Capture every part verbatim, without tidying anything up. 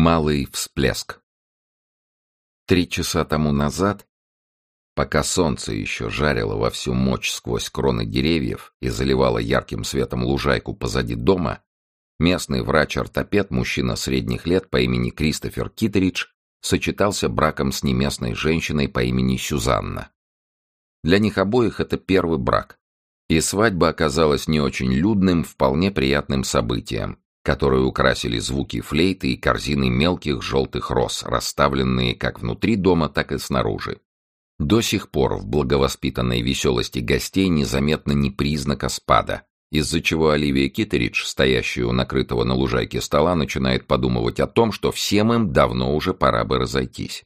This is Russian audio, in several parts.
Малый всплеск. Три часа тому назад, пока солнце еще жарило во всю мощь сквозь кроны деревьев и заливало ярким светом лужайку позади дома, местный врач-ортопед, мужчина средних лет по имени Кристофер Киттеридж, сочетался браком с неместной женщиной по имени Сюзанна. Для них обоих это первый брак, и свадьба оказалась не очень людным, вполне приятным событием, которое украсили звуки флейты и корзины мелких желтых роз, расставленные как внутри дома, так и снаружи. До сих пор в благовоспитанной веселости гостей незаметно ни признака спада, из-за чего Оливия Киттеридж, стоящая у накрытого на лужайке стола, начинает подумывать о том, что всем им давно уже пора бы разойтись.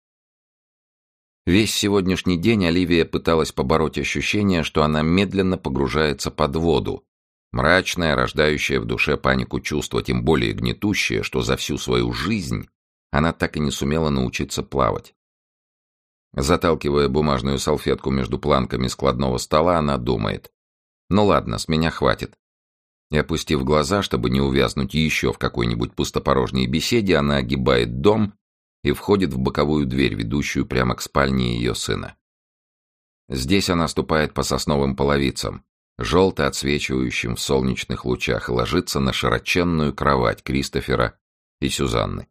Весь сегодняшний день Оливия пыталась побороть ощущение, что она медленно погружается под воду, мрачное, рождающее в душе панику чувство, тем более гнетущее, что за всю свою жизнь она так и не сумела научиться плавать. Заталкивая бумажную салфетку между планками складного стола, она думает: «Ну ладно, с меня хватит». И, опустив глаза, чтобы не увязнуть еще в какой-нибудь пустопорожней беседе, она огибает дом и входит в боковую дверь, ведущую прямо к спальне ее сына. Здесь она ступает по сосновым половицам, желто отсвечивающим в солнечных лучах, и ложится на широченную кровать Кристофера и Сюзанны.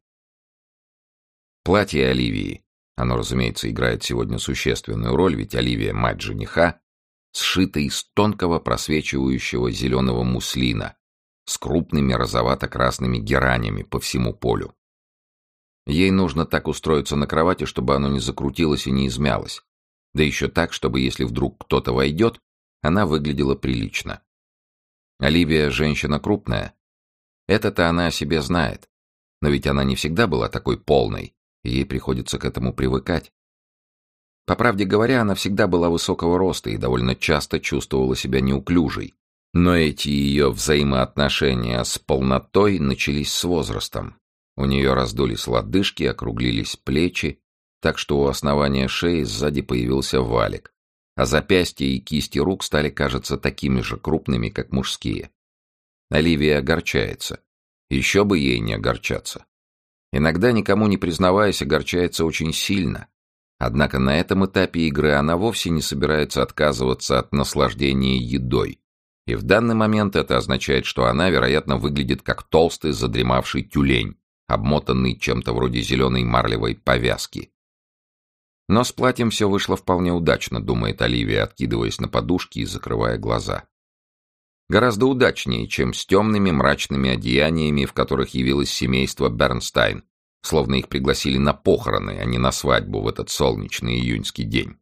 Платье Оливии, оно, разумеется, играет сегодня существенную роль, ведь Оливия — мать жениха, сшито из тонкого просвечивающего зеленого муслина с крупными розовато-красными геранями по всему полю. Ей нужно так устроиться на кровати, чтобы оно не закрутилось и не измялось, да еще так, чтобы, если вдруг кто-то войдет, она выглядела прилично. Оливия — женщина крупная. Это-то она о себе знает. Но ведь она не всегда была такой полной, и ей приходится к этому привыкать. По правде говоря, она всегда была высокого роста и довольно часто чувствовала себя неуклюжей. Но эти ее взаимоотношения с полнотой начались с возрастом. У нее раздулись лодыжки, округлились плечи, так что у основания шеи сзади появился валик, а запястья и кисти рук стали, кажется, такими же крупными, как мужские. Оливия огорчается. Еще бы ей не огорчаться. Иногда, никому не признаваясь, огорчается очень сильно. Однако на этом этапе игры она вовсе не собирается отказываться от наслаждения едой. И в данный момент это означает, что она, вероятно, выглядит как толстый задремавший тюлень, обмотанный чем-то вроде зеленой марлевой повязки. Но с платьем все вышло вполне удачно, думает Оливия, откидываясь на подушки и закрывая глаза. Гораздо удачнее, чем с темными мрачными одеяниями, в которых явилось семейство Бернстайн, словно их пригласили на похороны, а не на свадьбу в этот солнечный июньский день.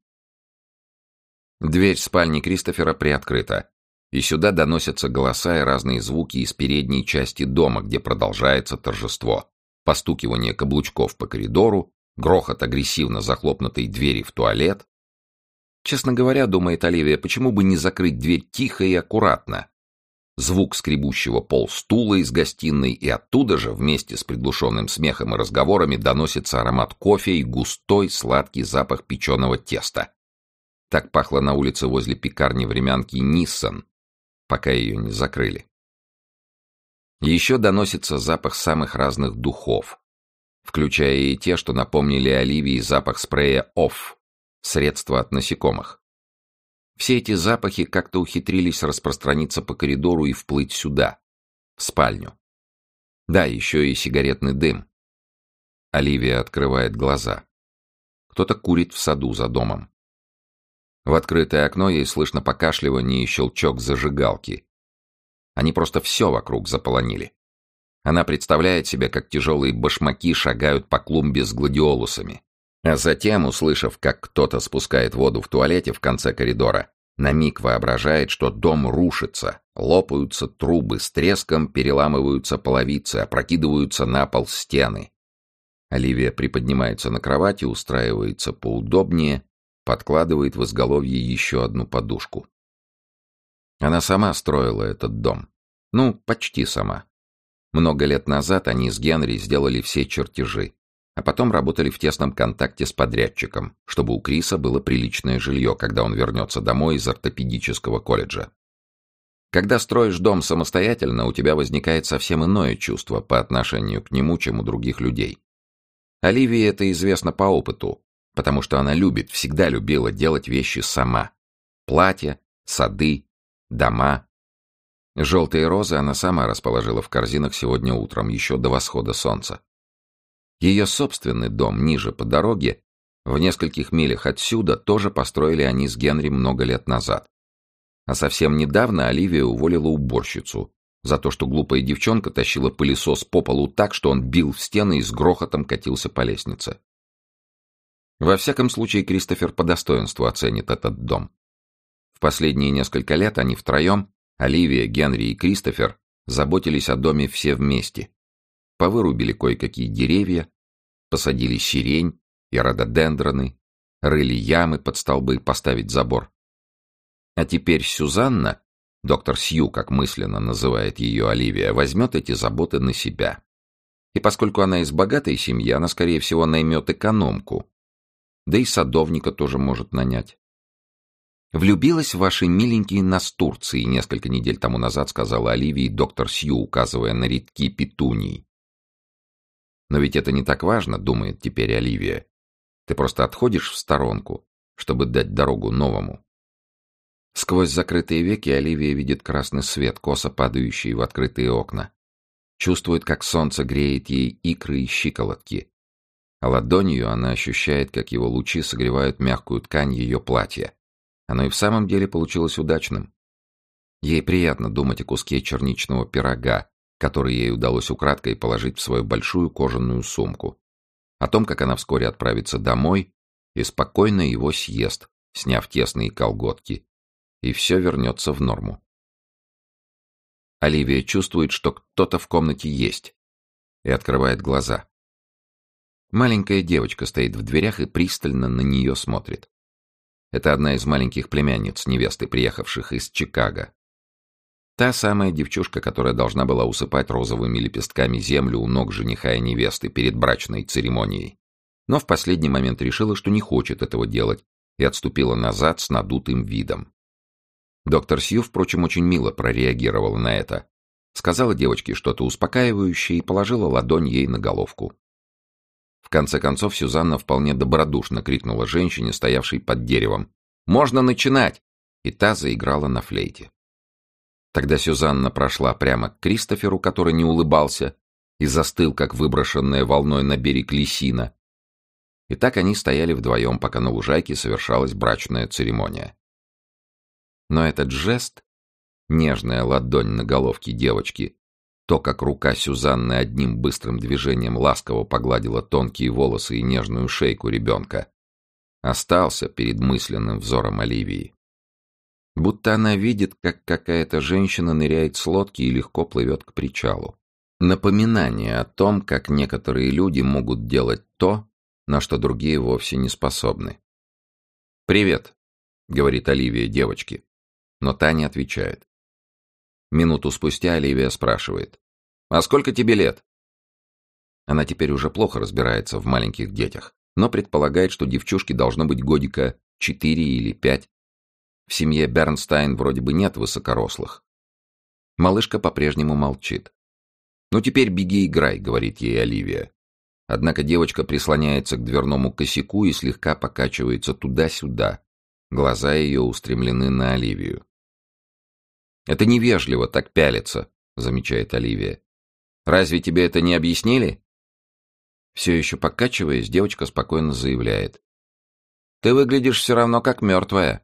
Дверь спальни Кристофера приоткрыта, и сюда доносятся голоса и разные звуки из передней части дома, где продолжается торжество. Постукивание каблучков по коридору, грохот агрессивно захлопнутой двери в туалет. Честно говоря, думает Оливия, почему бы не закрыть дверь тихо и аккуратно? Звук скребущего пол стула из гостиной, и оттуда же, вместе с приглушенным смехом и разговорами, доносится аромат кофе и густой сладкий запах печеного теста. Так пахло на улице возле пекарни времянки Ниссан, пока ее не закрыли. Еще доносится запах самых разных духов, включая и те, что напомнили Оливии запах спрея «Офф», средства от насекомых. Все эти запахи как-то ухитрились распространиться по коридору и вплыть сюда, в спальню. Да, еще и сигаретный дым. Оливия открывает глаза. Кто-то курит в саду за домом. В открытое окно ей слышно покашливание и щелчок зажигалки. Они просто все вокруг заполонили. Она представляет себе, как тяжелые башмаки шагают по клумбе с гладиолусами. А затем, услышав, как кто-то спускает воду в туалете в конце коридора, на миг воображает, что дом рушится, лопаются трубы, с треском переламываются половицы, опрокидываются на пол стены. Оливия приподнимается на кровати, устраивается поудобнее, подкладывает в изголовье еще одну подушку. Она сама строила этот дом. Ну, почти сама. Много лет назад они с Генри сделали все чертежи, а потом работали в тесном контакте с подрядчиком, чтобы у Криса было приличное жилье, когда он вернется домой из ортопедического колледжа. Когда строишь дом самостоятельно, у тебя возникает совсем иное чувство по отношению к нему, чем у других людей. Оливии это известно по опыту, потому что она любит, всегда любила делать вещи сама. Платья, сады, дома. Желтые розы она сама расположила в корзинах сегодня утром, еще до восхода солнца. Ее собственный дом ниже по дороге, в нескольких милях отсюда, тоже построили они с Генри много лет назад. А совсем недавно Оливия уволила уборщицу за то, что глупая девчонка тащила пылесос по полу так, что он бил в стены и с грохотом катился по лестнице. Во всяком случае, Кристофер по достоинству оценит этот дом. В последние несколько лет они втроем, Оливия, Генри и Кристофер, заботились о доме все вместе. Повырубили кое-какие деревья, посадили сирень и рододендроны, рыли ямы под столбы, поставить забор. А теперь Сюзанна, доктор Сью, как мысленно называет ее Оливия, возьмет эти заботы на себя. И поскольку она из богатой семьи, она, скорее всего, наймет экономку. Да и садовника тоже может нанять. «Влюбилась в ваши миленькие настурции», несколько недель тому назад сказала Оливии доктор Сью, указывая на редки петуний. «Но ведь это не так важно», — думает теперь Оливия. «Ты просто отходишь в сторонку, чтобы дать дорогу новому». Сквозь закрытые веки Оливия видит красный свет, косо падающий в открытые окна. Чувствует, как солнце греет ей икры и щиколотки. А ладонью она ощущает, как его лучи согревают мягкую ткань ее платья. Оно и в самом деле получилось удачным. Ей приятно думать о куске черничного пирога, который ей удалось украдкой положить в свою большую кожаную сумку. О том, как она вскоре отправится домой и спокойно его съест, сняв тесные колготки, и все вернется в норму. Оливия чувствует, что кто-то в комнате есть, и открывает глаза. Маленькая девочка стоит в дверях и пристально на нее смотрит. Это одна из маленьких племянниц невесты, приехавших из Чикаго. Та самая девчушка, которая должна была усыпать розовыми лепестками землю у ног жениха и невесты перед брачной церемонией. Но в последний момент решила, что не хочет этого делать, и отступила назад с надутым видом. Доктор Сью, впрочем, очень мило прореагировала на это. Сказала девочке что-то успокаивающее и положила ладонь ей на головку. В конце концов, Сюзанна вполне добродушно крикнула женщине, стоявшей под деревом: «Можно начинать!» И та заиграла на флейте. Тогда Сюзанна прошла прямо к Кристоферу, который не улыбался и застыл, как выброшенная волной на берег лисина. И так они стояли вдвоем, пока на лужайке совершалась брачная церемония. Но этот жест, нежная ладонь на головке девочки, то, как рука Сюзанны одним быстрым движением ласково погладила тонкие волосы и нежную шейку ребенка, остался перед мысленным взором Оливии. Будто она видит, как какая-то женщина ныряет с лодки и легко плывет к причалу. Напоминание о том, как некоторые люди могут делать то, на что другие вовсе не способны. «Привет», — говорит Оливия девочке, но та не отвечает. Минуту спустя Оливия спрашивает: «А сколько тебе лет?» Она теперь уже плохо разбирается в маленьких детях, но предполагает, что девчушке должно быть годика четыре или пять. В семье Бернстайн вроде бы нет высокорослых. Малышка по-прежнему молчит. «Ну теперь беги играй», — говорит ей Оливия. Однако девочка прислоняется к дверному косяку и слегка покачивается туда-сюда. Глаза ее устремлены на Оливию. «Это невежливо так пялиться», — замечает Оливия. «Разве тебе это не объяснили?» Все еще покачиваясь, девочка спокойно заявляет: «Ты выглядишь все равно как мертвая».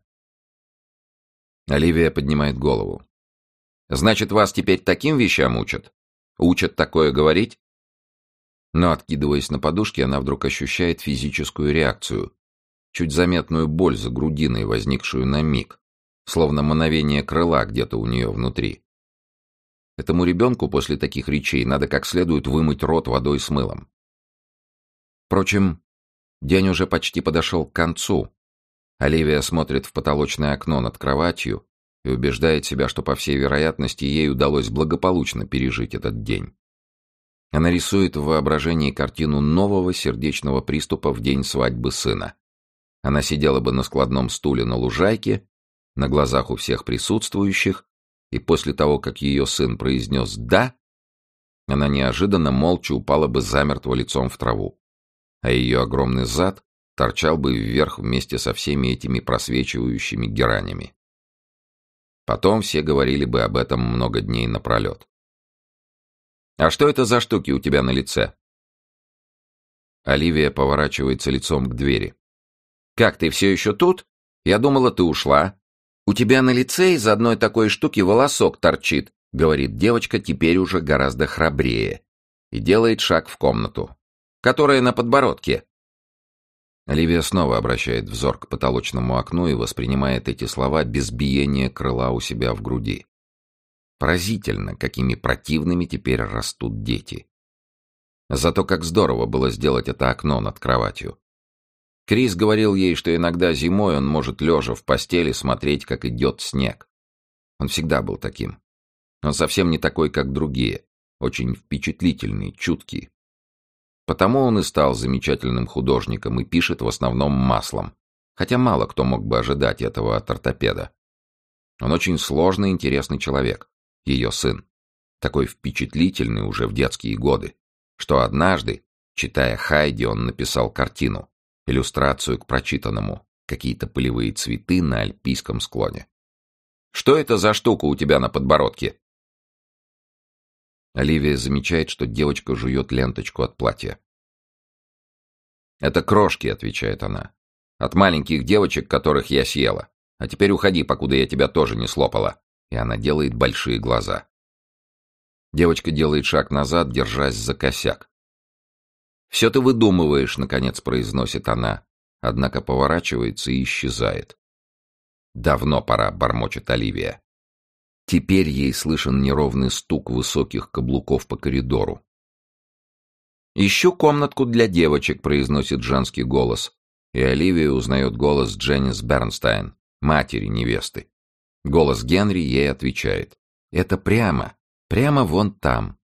Оливия поднимает голову. «Значит, вас теперь таким вещам учат? Учат такое говорить?» Но, откидываясь на подушке, она вдруг ощущает физическую реакцию, чуть заметную боль за грудиной, возникшую на миг, словно мановение крыла где-то у нее внутри. Этому ребенку после таких речей надо как следует вымыть рот водой с мылом. Впрочем, день уже почти подошел к концу. Оливия смотрит в потолочное окно над кроватью и убеждает себя, что, по всей вероятности, ей удалось благополучно пережить этот день. Она рисует в воображении картину нового сердечного приступа в день свадьбы сына. Она сидела бы на складном стуле на лужайке, на глазах у всех присутствующих, и после того, как ее сын произнес «да», она неожиданно молча упала бы замертво лицом в траву, а ее огромный зад торчал бы вверх вместе со всеми этими просвечивающими геранями. Потом все говорили бы об этом много дней напролет. «А что это за штуки у тебя на лице?» Оливия поворачивается лицом к двери. «Как, ты все еще тут? Я думала, ты ушла. У тебя на лице из одной такой штуки волосок торчит», — говорит девочка теперь уже гораздо храбрее, и делает шаг в комнату. «Которая на подбородке». Оливия снова обращает взор к потолочному окну и воспринимает эти слова без биения крыла у себя в груди. Поразительно, какими противными теперь растут дети. Зато как здорово было сделать это окно над кроватью. Крис говорил ей, что иногда зимой он может лежа в постели смотреть, как идет снег. Он всегда был таким. Он совсем не такой, как другие, очень впечатлительный, чуткий. Потому он и стал замечательным художником и пишет в основном маслом, хотя мало кто мог бы ожидать этого от ортопеда. Он очень сложный и интересный человек, ее сын, такой впечатлительный уже в детские годы, что однажды, читая Хайди, он написал картину, иллюстрацию к прочитанному, какие-то полевые цветы на альпийском склоне. «Что это за штука у тебя на подбородке?» Оливия замечает, что девочка жует ленточку от платья. «Это крошки», — отвечает она, — «от маленьких девочек, которых я съела. А теперь уходи, покуда я тебя тоже не слопала». И она делает большие глаза. Девочка делает шаг назад, держась за косяк. «Все ты выдумываешь», — наконец произносит она, однако поворачивается и исчезает. «Давно пора», — бормочет Оливия. Теперь ей слышен неровный стук высоких каблуков по коридору. «Ищу комнатку для девочек», — произносит женский голос, и Оливия узнает голос Дженнис Бернстайн, матери невесты. Голос Генри ей отвечает: «Это прямо, прямо вон там».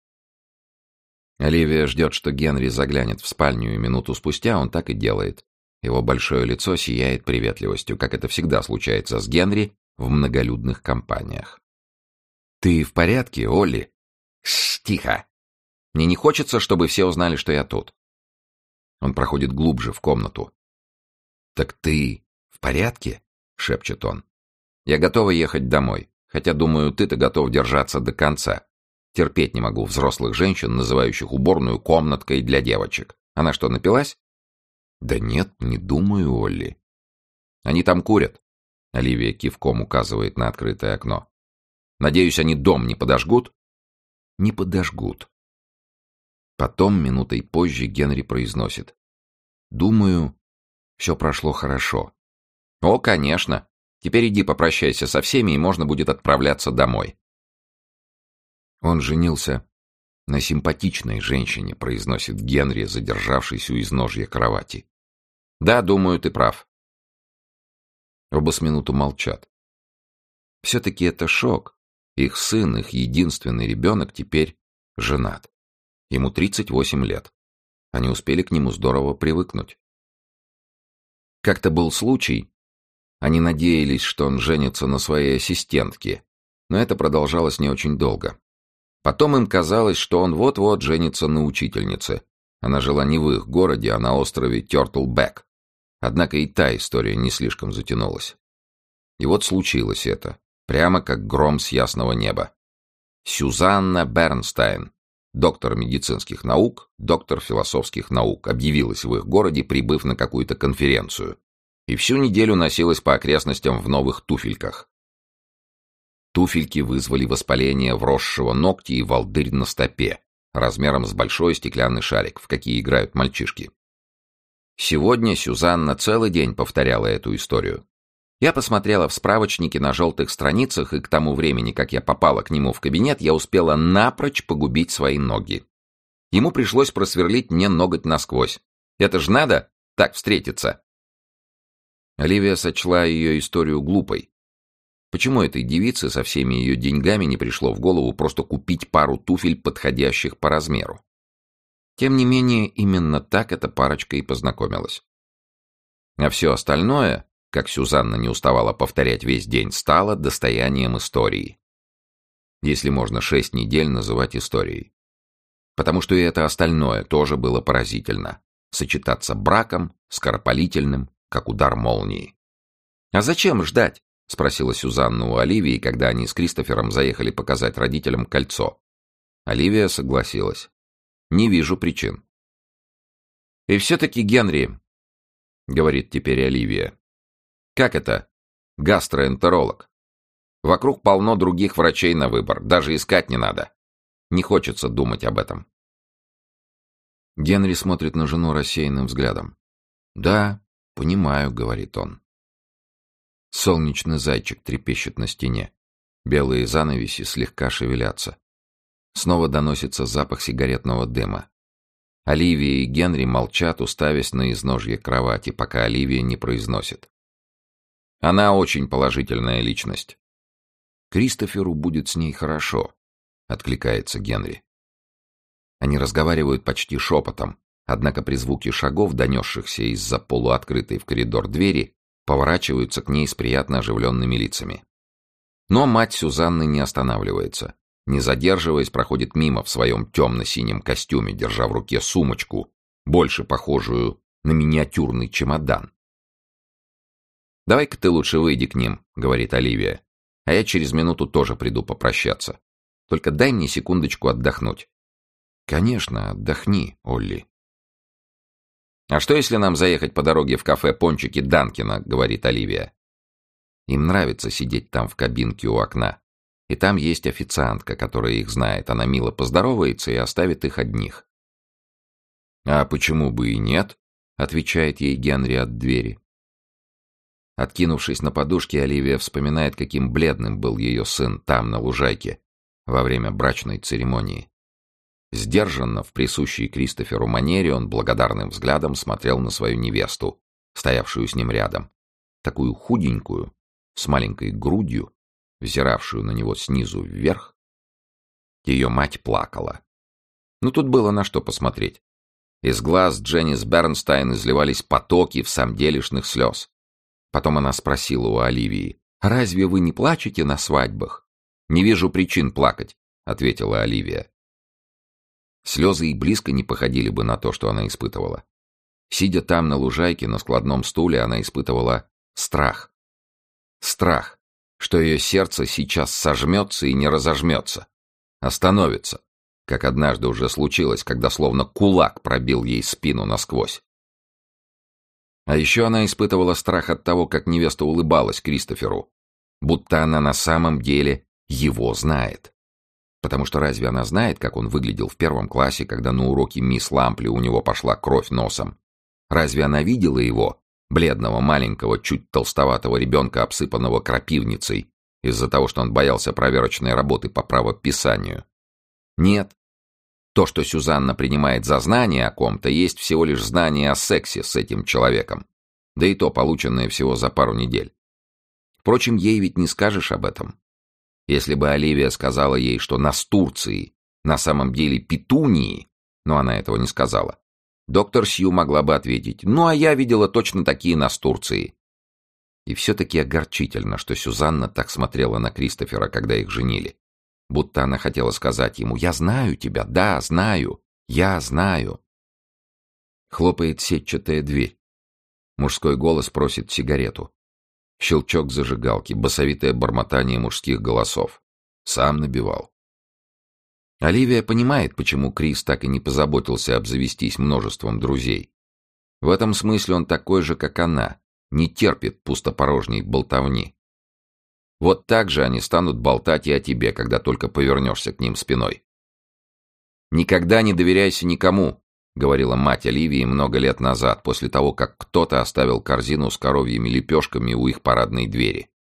Оливия ждет, что Генри заглянет в спальню, и минуту спустя он так и делает. Его большое лицо сияет приветливостью, как это всегда случается с Генри в многолюдных компаниях. «Ты в порядке, Олли?» «Шш, тихо! Мне не хочется, чтобы все узнали, что я тут». Он проходит глубже в комнату. «Так ты в порядке?» — шепчет он. «Я готова ехать домой, хотя, думаю, ты-то готов держаться до конца. Терпеть не могу взрослых женщин, называющих уборную комнаткой для девочек. Она что, напилась?» «Да нет, не думаю, Олли». «Они там курят», — Оливия кивком указывает на открытое окно. «Надеюсь, они дом не подожгут?» «Не подожгут». Потом, минутой позже, Генри произносит: «Думаю, все прошло хорошо». «О, конечно. Теперь иди попрощайся со всеми, и можно будет отправляться домой». «Он женился на симпатичной женщине», — произносит Генри, задержавшись у изножья кровати. «Да, думаю, ты прав». Оба с минуту молчат. Все-таки это шок. Их сын, их единственный ребенок, теперь женат. Ему тридцать восемь лет. Они успели к нему здорово привыкнуть. Как-то был случай. Они надеялись, что он женится на своей ассистентке, но это продолжалось не очень долго. Потом им казалось, что он вот-вот женится на учительнице. Она жила не в их городе, а на острове Тёртлбэк. Однако и та история не слишком затянулась. И вот случилось это, прямо как гром с ясного неба. Сюзанна Бернстайн, доктор медицинских наук, доктор философских наук, объявилась в их городе, прибыв на какую-то конференцию, и всю неделю носилась по окрестностям в новых туфельках. Туфельки вызвали воспаление вросшего ногтя и волдырь на стопе, размером с большой стеклянный шарик, в какие играют мальчишки. Сегодня Сюзанна целый день повторяла эту историю. Я посмотрела в справочнике на желтых страницах, и к тому времени, как я попала к нему в кабинет, я успела напрочь погубить свои ноги. Ему пришлось просверлить мне ноготь насквозь. Это ж надо так встретиться. Оливия сочла ее историю глупой. Почему этой девице со всеми ее деньгами не пришло в голову просто купить пару туфель, подходящих по размеру? Тем не менее, именно так эта парочка и познакомилась. А все остальное, как Сюзанна не уставала повторять весь день, стало достоянием истории. если можно шесть недель называть историей. Потому что и это остальное тоже было поразительно. Сочетаться браком, скоропалительным, как удар молнии. «А зачем ждать?» — спросила Сюзанна у Оливии, когда они с Кристофером заехали показать родителям кольцо. Оливия согласилась. «Не вижу причин». «И все-таки Генри», — говорит теперь Оливия. «Как это? Гастроэнтеролог. Вокруг полно других врачей на выбор, даже искать не надо. Не хочется думать об этом». Генри смотрит на жену рассеянным взглядом. «Да, понимаю», — говорит он. Солнечный зайчик трепещет на стене. Белые занавеси слегка шевелятся. Снова доносится запах сигаретного дыма. Оливия и Генри молчат, уставясь на изножье кровати, пока Оливия не произносит. «Она очень положительная личность». «Кристоферу будет с ней хорошо», — откликается Генри. Они разговаривают почти шепотом, однако при звуке шагов, донесшихся из-за полуоткрытой в коридор двери, поворачиваются к ней с приятно оживленными лицами. Но мать Сюзанны не останавливается. Не задерживаясь, проходит мимо в своем темно-синем костюме, держа в руке сумочку, больше похожую на миниатюрный чемодан. «Давай-ка ты лучше выйди к ним», — говорит Оливия, «а я через минуту тоже приду попрощаться. Только дай мне секундочку отдохнуть». «Конечно, отдохни, Олли». «А что, если нам заехать по дороге в кафе «Пончики Данкина», — говорит Оливия. Им нравится сидеть там в кабинке у окна. И там есть официантка, которая их знает. Она мило поздоровается и оставит их одних. «А почему бы и нет?» — отвечает ей Генри от двери. Откинувшись на подушке, Оливия вспоминает, каким бледным был ее сын там, на лужайке, во время брачной церемонии. Сдержанно, в присущей Кристоферу манере, он благодарным взглядом смотрел на свою невесту, стоявшую с ним рядом. Такую худенькую, с маленькой грудью, взиравшую на него снизу вверх. Ее мать плакала. Ну, тут было на что посмотреть. Из глаз Дженнис Бернстайн изливались потоки всамделишных слез. Потом она спросила у Оливии: «Разве вы не плачете на свадьбах?» «Не вижу причин плакать», — ответила Оливия. Слезы и близко не походили бы на то, что она испытывала. Сидя там на лужайке на складном стуле, она испытывала страх. Страх, что ее сердце сейчас сожмется и не разожмется. Остановится, как однажды уже случилось, когда словно кулак пробил ей спину насквозь. А еще она испытывала страх от того, как невеста улыбалась Кристоферу, будто она на самом деле его знает. Потому что разве она знает, как он выглядел в первом классе, когда на уроке мисс Лампли у него пошла кровь носом? Разве она видела его, бледного, маленького, чуть толстоватого ребенка, обсыпанного крапивницей, из-за того, что он боялся проверочной работы по правописанию? Нет. То, что Сюзанна принимает за знание о ком-то, есть всего лишь знание о сексе с этим человеком. Да и то полученное всего за пару недель. Впрочем, ей ведь не скажешь об этом. Если бы Оливия сказала ей, что настурции на самом деле петунии, но она этого не сказала, доктор Сью могла бы ответить: «Ну, а я видела точно такие настурции». И все-таки огорчительно, что Сюзанна так смотрела на Кристофера, когда их женили. Будто она хотела сказать ему: «Я знаю тебя, да, знаю, я знаю». Хлопает сетчатая дверь. Мужской голос просит сигарету. Щелчок зажигалки, басовитое бормотание мужских голосов. Сам набивал. Оливия понимает, почему Крис так и не позаботился обзавестись множеством друзей. В этом смысле он такой же, как она, не терпит пустопорожней болтовни. Вот так же они станут болтать и о тебе, когда только повернешься к ним спиной. «Никогда не доверяйся никому», — говорила мать Оливии много лет назад, после того, как кто-то оставил корзину с коровьими лепешками у их парадной двери.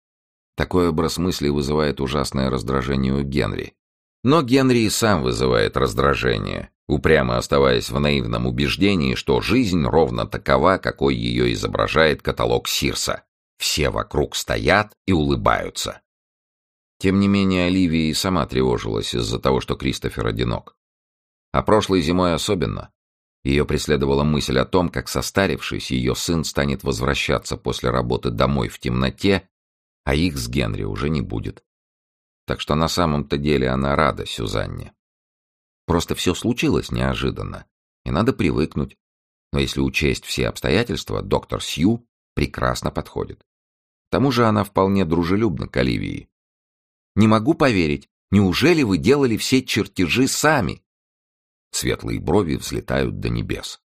Такой образ мысли вызывает ужасное раздражение у Генри. Но Генри и сам вызывает раздражение, упрямо оставаясь в наивном убеждении, что жизнь ровно такова, какой ее изображает каталог Сирса. Все вокруг стоят и улыбаются. Тем не менее, Оливия и сама тревожилась из-за того, что Кристофер одинок. А прошлой зимой особенно. Ее преследовала мысль о том, как, состарившись, ее сын станет возвращаться после работы домой в темноте, а их с Генри уже не будет. так что на самом-то деле она рада Сюзанне. Просто все случилось неожиданно, и надо привыкнуть. Но если учесть все обстоятельства, доктор Сью прекрасно подходит. К тому же она вполне дружелюбна к Оливии. «Не могу поверить. Неужели вы делали все чертежи сами?» Светлые брови взлетают до небес.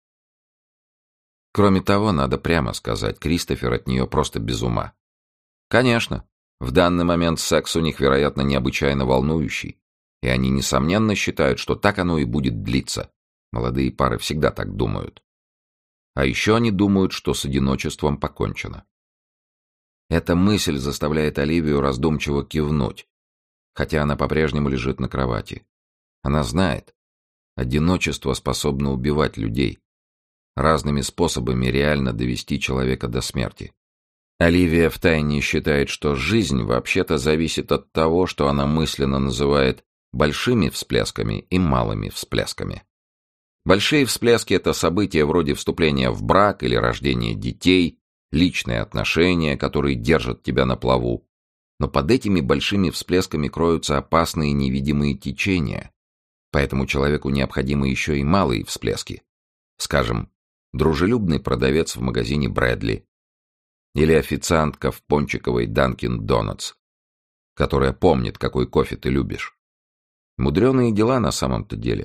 Кроме того, надо прямо сказать, Кристофер от нее просто без ума. Конечно, в данный момент секс у них, вероятно, необычайно волнующий, и они, несомненно, считают, что так оно и будет длиться. Молодые пары всегда так думают. А еще они думают, что с одиночеством покончено. Эта мысль заставляет Оливию раздумчиво кивнуть, хотя она по-прежнему лежит на кровати. Она знает, одиночество способно убивать людей, разными способами реально довести человека до смерти. Оливия втайне считает, что жизнь вообще-то зависит от того, что она мысленно называет большими всплесками и малыми всплесками. Большие всплески — это события вроде вступления в брак или рождения детей, личные отношения, которые держат тебя на плаву. Но под этими большими всплесками кроются опасные невидимые течения, поэтому человеку необходимы еще и малые всплески. Скажем, дружелюбный продавец в магазине Брэдли или официантка в пончиковой Данкин Донатс, которая помнит, какой кофе ты любишь. Мудреные дела на самом-то деле.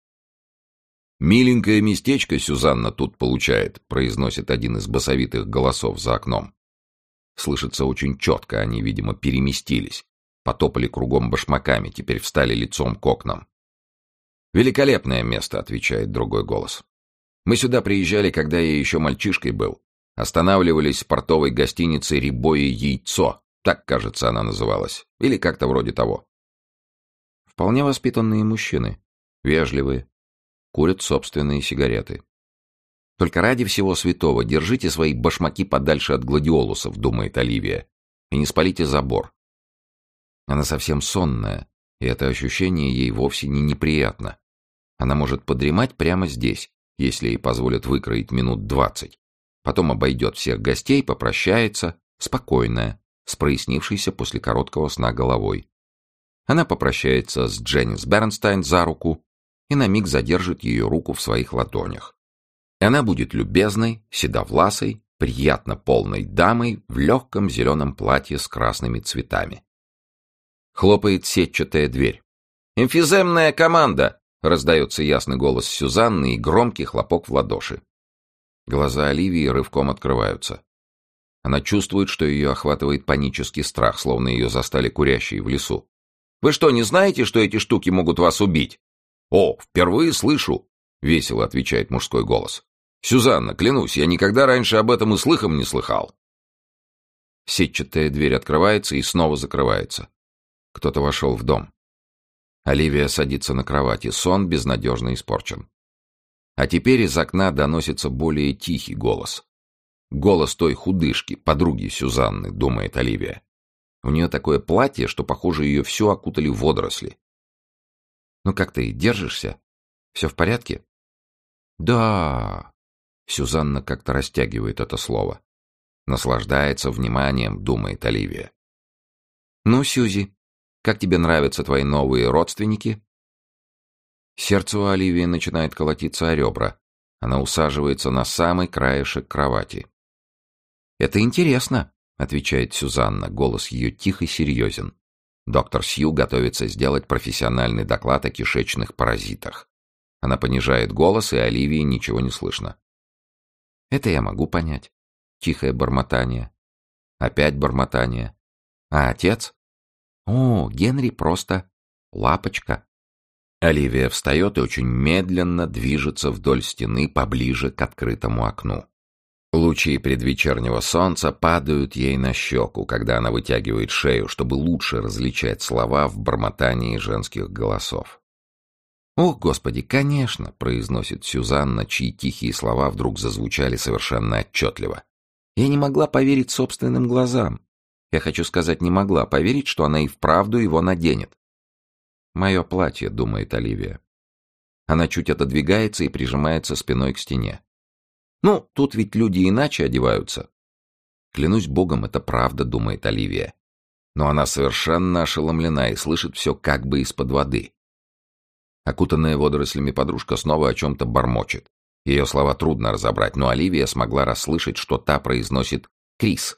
«Миленькое местечко Сюзанна тут получает», — произносит один из басовитых голосов за окном. Слышится очень четко, они, видимо, переместились, потопали кругом башмаками, теперь встали лицом к окнам. «Великолепное место», — отвечает другой голос. «Мы сюда приезжали, когда я еще мальчишкой был. Останавливались в портовой гостинице «Рябое яйцо», так, кажется, она называлась, или как-то вроде того». Вполне воспитанные мужчины, вежливые, курят собственные сигареты. «Только ради всего святого держите свои башмаки подальше от гладиолусов», — думает Оливия, — «и не спалите забор». Она совсем сонная, и это ощущение ей вовсе не неприятно. Она может подремать прямо здесь, если ей позволят выкроить минут двадцать. Потом обойдет всех гостей, попрощается, спокойная, с прояснившейся после короткого сна головой. Она попрощается с Дженнис Бернстайн за руку и на миг задержит ее руку в своих ладонях. Она будет любезной, седовласой, приятно полной дамой в легком зеленом платье с красными цветами. Хлопает сетчатая дверь. «Эмфиземная команда!» — раздается ясный голос Сюзанны и громкий хлопок в ладоши. Глаза Оливии рывком открываются. Она чувствует, что ее охватывает панический страх, словно ее застали курящей в лесу. «Вы что, не знаете, что эти штуки могут вас убить?» «О, впервые слышу!» — весело отвечает мужской голос. «Сюзанна, клянусь, я никогда раньше об этом и слыхом не слыхал». Сетчатая дверь открывается и снова закрывается. Кто-то вошел в дом. Оливия садится на кровати, сон безнадежно испорчен. А теперь из окна доносится более тихий голос. Голос той худышки, подруги Сюзанны, думает Оливия. У нее такое платье, что, похоже, ее всю окутали водоросли. «Ну как ты, держишься? Все в порядке?» «Да...» Сюзанна как-то растягивает это слово. Наслаждается вниманием, думает Оливия. «Ну, Сюзи, как тебе нравятся твои новые родственники?» Сердце у Оливии начинает колотиться о ребра. Она усаживается на самый краешек кровати. «Это интересно», — отвечает Сюзанна, голос ее тих и серьезен. Доктор Сью готовится сделать профессиональный доклад о кишечных паразитах. Она понижает голос, и Оливии ничего не слышно. «Это я могу понять». Тихое бормотание. Опять бормотание. «А отец?» «О, Генри просто лапочка». Оливия встает и очень медленно движется вдоль стены поближе к открытому окну. Лучи предвечернего солнца падают ей на щеку, когда она вытягивает шею, чтобы лучше различать слова в бормотании женских голосов. «Ох, Господи, конечно!» — произносит Сюзанна, чьи тихие слова вдруг зазвучали совершенно отчетливо. «Я не могла поверить собственным глазам. Я хочу сказать, не могла поверить, что она и вправду его наденет». «Мое платье», — думает Оливия. Она чуть отодвигается и прижимается спиной к стене. «Ну, тут ведь люди иначе одеваются». «Клянусь богом, это правда», — думает Оливия. Но она совершенно ошеломлена и слышит все как бы из-под воды. Окутанная водорослями подружка снова о чем-то бормочет. Ее слова трудно разобрать, но Оливия смогла расслышать, что та произносит «Крис».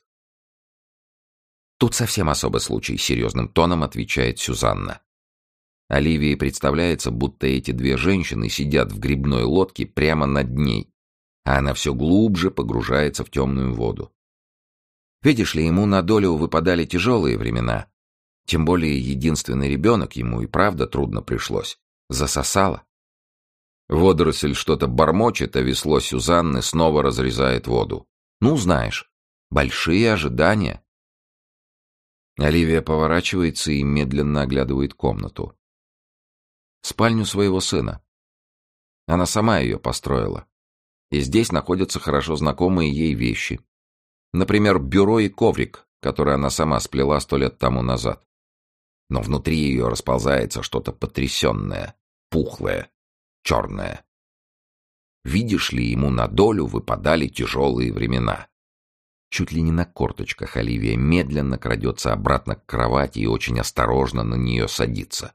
«Тут совсем особый случай», — серьезным тоном отвечает Сюзанна. Оливии представляется, будто эти две женщины сидят в грибной лодке прямо над ней, а она все глубже погружается в темную воду. Видишь ли, ему на долю выпадали тяжелые времена. Тем более единственный ребенок ему и правда трудно пришлось. Засосало. Водоросль что-то бормочет, а весло Сюзанны снова разрезает воду. Ну, знаешь, большие ожидания. Оливия поворачивается и медленно оглядывает комнату. Спальню своего сына. Она сама ее построила. И здесь находятся хорошо знакомые ей вещи. Например, бюро и коврик, который она сама сплела сто лет тому назад. Но внутри ее расползается что-то потрясенное, пухлое, черное. Видишь ли, ему на долю выпадали тяжелые времена. Чуть ли не на корточках Оливия медленно крадется обратно к кровати и очень осторожно на нее садится.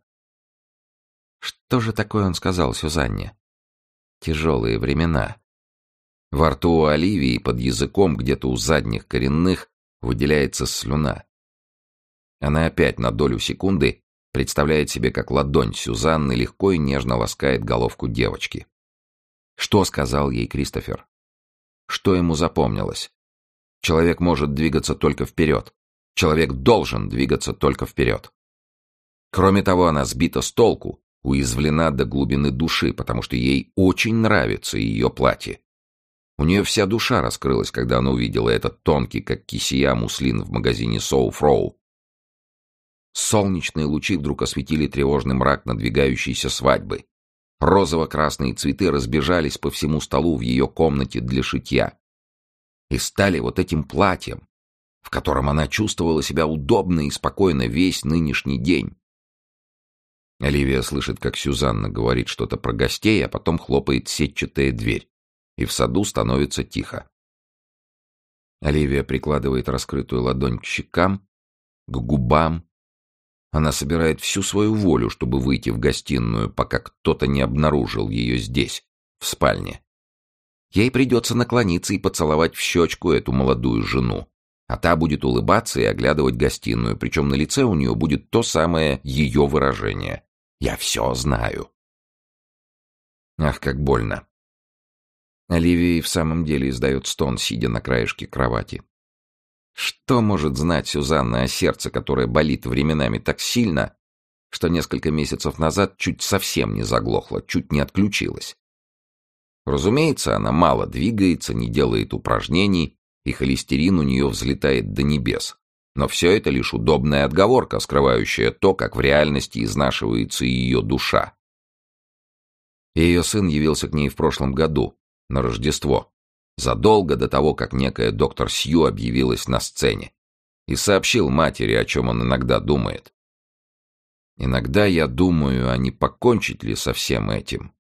Что же такое он сказал Сюзанне? Тяжелые времена. Во рту у Оливии под языком где-то у задних коренных выделяется слюна. Она опять на долю секунды представляет себе, как ладонь Сюзанны легко и нежно ласкает головку девочки. Что сказал ей Кристофер? Что ему запомнилось? Человек может двигаться только вперед. Человек должен двигаться только вперед. Кроме того, она сбита с толку, уязвлена до глубины души, потому что ей очень нравится ее платье. У нее вся душа раскрылась, когда она увидела этот тонкий, как кисия, муслин в магазине Соу-Фроу. Солнечные лучи вдруг осветили тревожный мрак надвигающейся свадьбы. Розово-красные цветы разбежались по всему столу в ее комнате для шитья. И стали вот этим платьем, в котором она чувствовала себя удобно и спокойно весь нынешний день. Оливия слышит, как Сюзанна говорит что-то про гостей, а потом хлопает сетчатая дверь. И в саду становится тихо. Оливия прикладывает раскрытую ладонь к щекам, к губам. Она собирает всю свою волю, чтобы выйти в гостиную, пока кто-то не обнаружил ее здесь, в спальне. Ей придется наклониться и поцеловать в щечку эту молодую жену, а та будет улыбаться и оглядывать гостиную, причем на лице у нее будет то самое ее выражение. «Я все знаю». Ах, как больно. Оливия и в самом деле издает стон, сидя на краешке кровати. Что может знать Сюзанна о сердце, которое болит временами так сильно, что несколько месяцев назад чуть совсем не заглохло, чуть не отключилось? Разумеется, она мало двигается, не делает упражнений, и холестерин у нее взлетает до небес. Но все это лишь удобная отговорка, скрывающая то, как в реальности изнашивается ее душа. Ее сын явился к ней в прошлом году, на Рождество, задолго до того, как некая доктор Сью объявилась на сцене, и сообщил матери, о чем он иногда думает. Иногда я думаю, а не покончить ли со всем этим.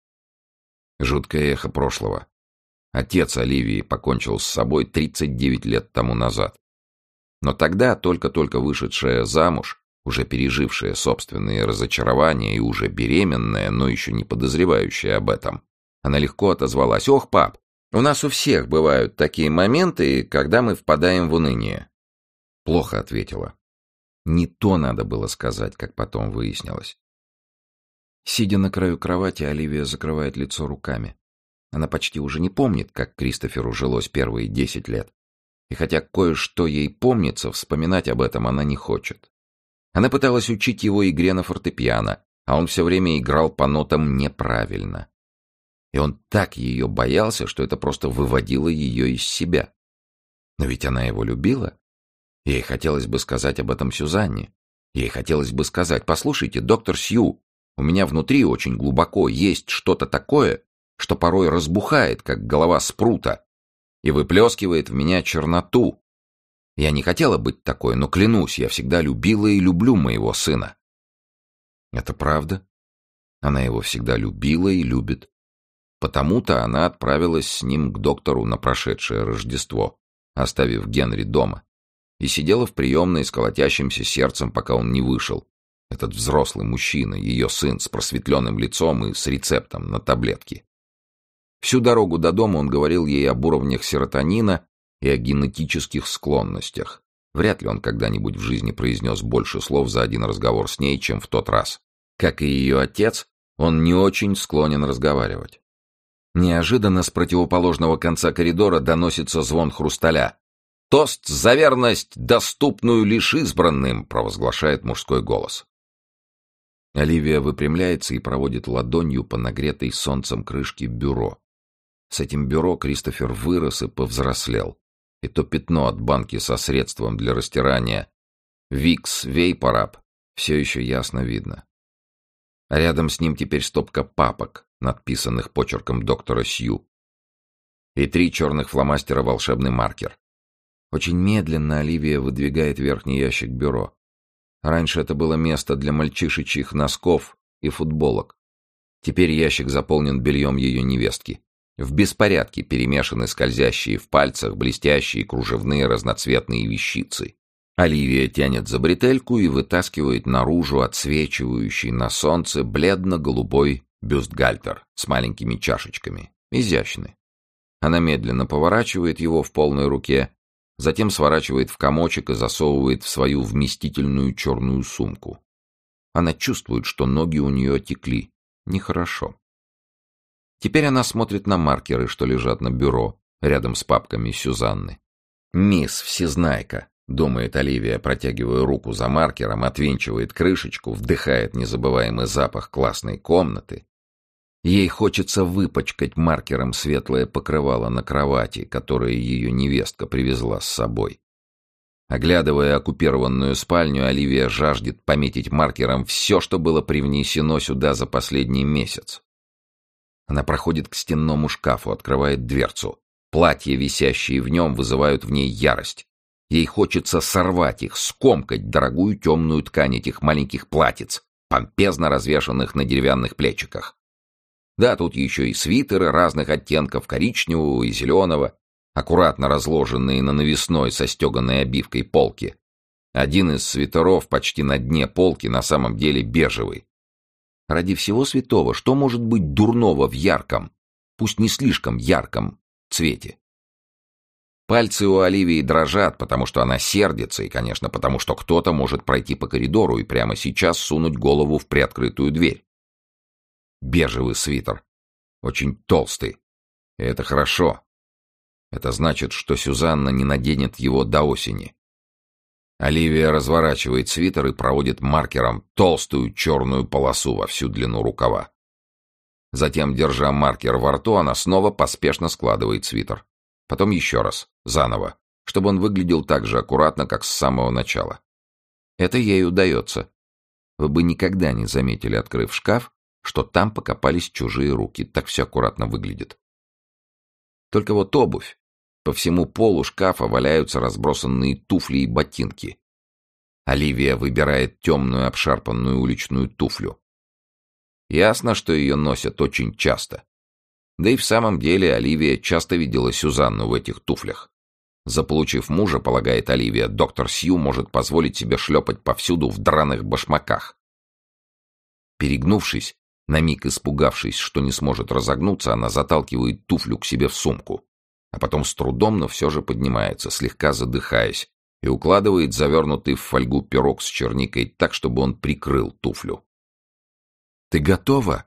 Жуткое эхо прошлого. Отец Оливии покончил с собой тридцать девять лет тому назад. Но тогда, только-только вышедшая замуж, уже пережившая собственные разочарования и уже беременная, но еще не подозревающая об этом, она легко отозвалась: «Ох, пап, у нас у всех бывают такие моменты, когда мы впадаем в уныние». Плохо ответила. Не то надо было сказать, как потом выяснилось. Сидя на краю кровати, Оливия закрывает лицо руками. Она почти уже не помнит, как Кристоферу жилось первые десять лет. И хотя кое-что ей помнится, вспоминать об этом она не хочет. Она пыталась учить его игре на фортепиано, а он все время играл по нотам неправильно. И он так ее боялся, что это просто выводило ее из себя. Но ведь она его любила. Ей хотелось бы сказать об этом Сюзанне. Ей хотелось бы сказать: «Послушайте, доктор Сью, у меня внутри очень глубоко есть что-то такое, что порой разбухает, как голова спрута, и выплескивает в меня черноту. Я не хотела быть такой, но, клянусь, я всегда любила и люблю моего сына». Это правда. Она его всегда любила и любит. Потому-то она отправилась с ним к доктору на прошедшее Рождество, оставив Генри дома. и сидела в приемной с колотящимся сердцем, пока он не вышел. Этот взрослый мужчина, ее сын, с просветленным лицом и с рецептом на таблетки. Всю дорогу до дома он говорил ей об уровнях серотонина и о генетических склонностях. Вряд ли он когда-нибудь в жизни произнес больше слов за один разговор с ней, чем в тот раз. Как и ее отец, он не очень склонен разговаривать. Неожиданно с противоположного конца коридора доносится звон хрусталя. «Тост за верность, доступную лишь избранным!» — провозглашает мужской голос. Оливия выпрямляется и проводит ладонью по нагретой солнцем крышке бюро. С этим бюро Кристофер вырос и повзрослел. И то пятно от банки со средством для растирания Vicks VapoRub все еще ясно видно. А рядом с ним теперь стопка папок, надписанных почерком доктора Сью. И три черных фломастера волшебный маркер. Очень медленно Оливия выдвигает верхний ящик бюро. Раньше это было место для мальчишечьих носков и футболок. Теперь ящик заполнен бельем ее невестки. В беспорядке перемешаны скользящие в пальцах блестящие кружевные разноцветные вещицы. Оливия тянет за бретельку и вытаскивает наружу отсвечивающий на солнце бледно-голубой бюстгальтер с маленькими чашечками. Изящный. Она медленно поворачивает его в полной руке, затем сворачивает в комочек и засовывает в свою вместительную черную сумку. Она чувствует, что ноги у нее отекли. Нехорошо. Теперь она смотрит на маркеры, что лежат на бюро, рядом с папками Сюзанны. «Мисс Всезнайка», — думает Оливия, протягивая руку за маркером, отвинчивает крышечку, вдыхает незабываемый запах классной комнаты. Ей хочется выпачкать маркером светлое покрывало на кровати, которое ее невестка привезла с собой. Оглядывая оккупированную спальню, Оливия жаждет пометить маркером все, что было привнесено сюда за последний месяц. Она проходит к стенному шкафу, открывает дверцу. Платья, висящие в нем, вызывают в ней ярость. Ей хочется сорвать их, скомкать дорогую темную ткань этих маленьких платьиц, помпезно развешанных на деревянных плечиках. Да, тут еще и свитеры разных оттенков, коричневого и зеленого, аккуратно разложенные на навесной со стеганой обивкой полке. Один из свитеров почти на дне полки на самом деле бежевый. Ради всего святого, что может быть дурного в ярком, пусть не слишком ярком, цвете? Пальцы у Оливии дрожат, потому что она сердится, и, конечно, потому что кто-то может пройти по коридору и прямо сейчас сунуть голову в приоткрытую дверь. Бежевый свитер. Очень толстый. И это хорошо. Это значит, что Сюзанна не наденет его до осени. Оливия разворачивает свитер и проводит маркером толстую черную полосу во всю длину рукава. Затем, держа маркер во рту, она снова поспешно складывает свитер. Потом еще раз, заново, чтобы он выглядел так же аккуратно, как с самого начала. Это ей удается. Вы бы никогда не заметили, открыв шкаф, что там покопались чужие руки. Так все аккуратно выглядит. Только вот обувь. По всему полу шкафа валяются разбросанные туфли и ботинки. Оливия выбирает темную обшарпанную уличную туфлю. Ясно, что ее носят очень часто. Да и в самом деле Оливия часто видела Сюзанну в этих туфлях. Заполучив мужа, полагает Оливия, доктор Сью может позволить себе шлепать повсюду в драных башмаках. Перегнувшись, на миг испугавшись, что не сможет разогнуться, она заталкивает туфлю к себе в сумку, а потом с трудом, но все же поднимается, слегка задыхаясь, и укладывает завернутый в фольгу пирог с черникой так, чтобы он прикрыл туфлю. «Ты готова?»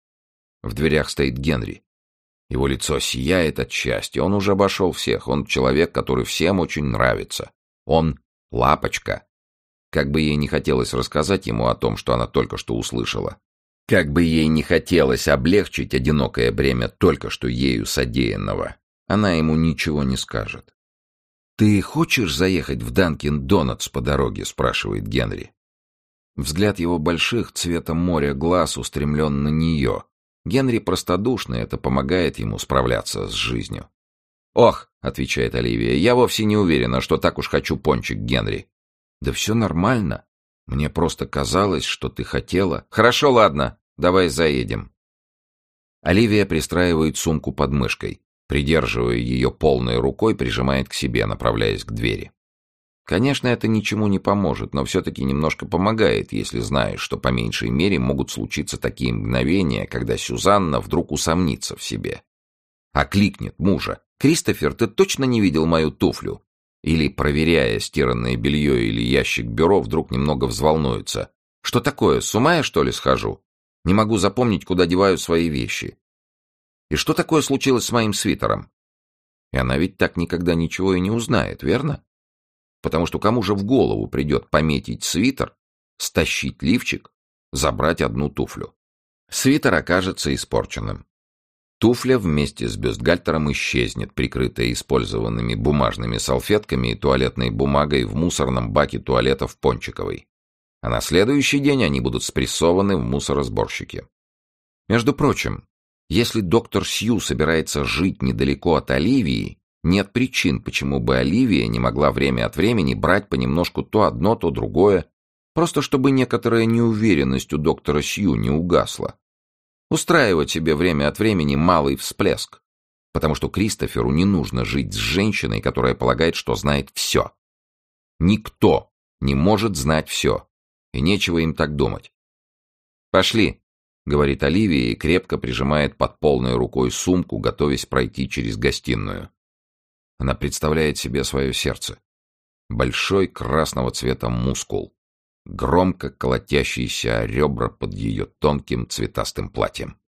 В дверях стоит Генри. Его лицо сияет от счастья. Он уже обошел всех. Он человек, который всем очень нравится. Он лапочка. Как бы ей не хотелось рассказать ему о том, что она только что услышала. Как бы ей не хотелось облегчить одинокое бремя только что ею содеянного, она ему ничего не скажет. «Ты хочешь заехать в Данкин Донатс по дороге?» — спрашивает Генри. Взгляд его больших цвета моря глаз устремлен на нее. Генри простодушный, это помогает ему справляться с жизнью. «Ох», — отвечает Оливия, — «я вовсе не уверена, что так уж хочу пончик, Генри». «Да все нормально. Мне просто казалось, что ты хотела...» «Хорошо, ладно, давай заедем». Оливия пристраивает сумку под мышкой, придерживая ее полной рукой, прижимает к себе, направляясь к двери. Конечно, это ничему не поможет, но все-таки немножко помогает, если знаешь, что по меньшей мере могут случиться такие мгновения, когда Сюзанна вдруг усомнится в себе. Окликнет мужа: «Кристофер, ты точно не видел мою туфлю?» Или, проверяя стиранное белье или ящик бюро, вдруг немного взволнуется: «Что такое, с ума я, что ли, схожу? Не могу запомнить, куда деваю свои вещи. И что такое случилось с моим свитером?» И она ведь так никогда ничего и не узнает, верно? Потому что кому же в голову придет пометить свитер, стащить лифчик, забрать одну туфлю? Свитер окажется испорченным. Туфля вместе с бюстгальтером исчезнет, прикрытая использованными бумажными салфетками и туалетной бумагой в мусорном баке туалета в Пончиковой. А на следующий день они будут спрессованы в мусоросборщике. Между прочим, если доктор Сью собирается жить недалеко от Оливии, нет причин, почему бы Оливия не могла время от времени брать понемножку то одно, то другое, просто чтобы некоторая неуверенность у доктора Сью не угасла. Устраивать себе время от времени малый всплеск, потому что Кристоферу не нужно жить с женщиной, которая полагает, что знает все. Никто не может знать все, и нечего им так думать. «Пошли», — говорит Оливия и крепко прижимает под полной рукой сумку, готовясь пройти через гостиную. Она представляет себе свое сердце. Большой красного цвета мускул, громко колотящийся о ребра под ее тонким цветастым платьем.